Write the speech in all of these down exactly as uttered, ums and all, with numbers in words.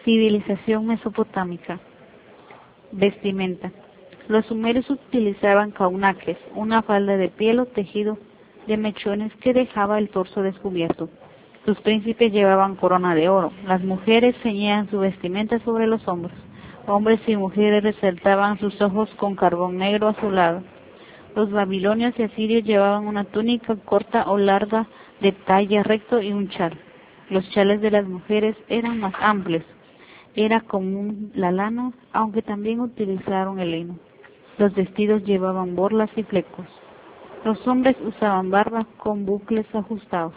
Civilización mesopotámica. Vestimenta. Los sumerios utilizaban caunacles, una falda de piel o tejido de mechones que dejaba el torso descubierto. Sus príncipes llevaban corona de oro. Las mujeres ceñían su vestimenta sobre los hombros. Hombres y mujeres resaltaban sus ojos con carbón negro azulado. Los babilonios y asirios llevaban una túnica corta o larga de talle recto y un chal. Los chales de las mujeres eran más amplios. Era común la lana, aunque también utilizaron el lino. Los vestidos llevaban borlas y flecos. Los hombres usaban barba con bucles ajustados.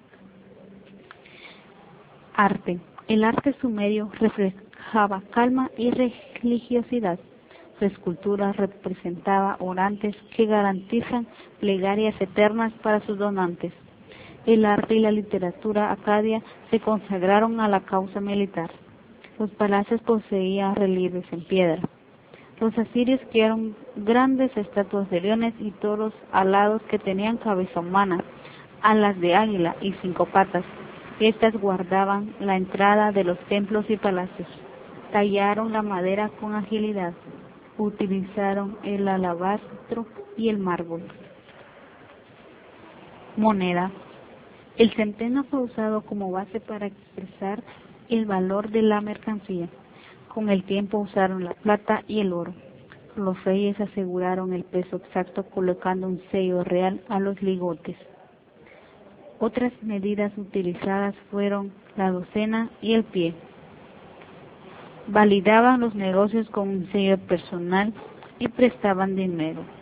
Arte. El arte sumerio reflejaba calma y religiosidad. Su escultura representaba orantes que garantizan plegarias eternas para sus donantes. El arte y la literatura acadia se consagraron a la causa militar. Los palacios poseían relieves en piedra. Los asirios crearon grandes estatuas de leones y toros alados que tenían cabeza humana, alas de águila y cinco patas. Estas guardaban la entrada de los templos y palacios. Tallaron la madera con agilidad. Utilizaron el alabastro y el mármol. Moneda. El centeno fue usado como base para expresar el valor de la mercancía. Con el tiempo usaron la plata y el oro. Los reyes aseguraron el peso exacto colocando un sello real a los ligotes. Otras medidas utilizadas fueron la docena y el pie. Validaban los negocios con un sello personal y prestaban dinero.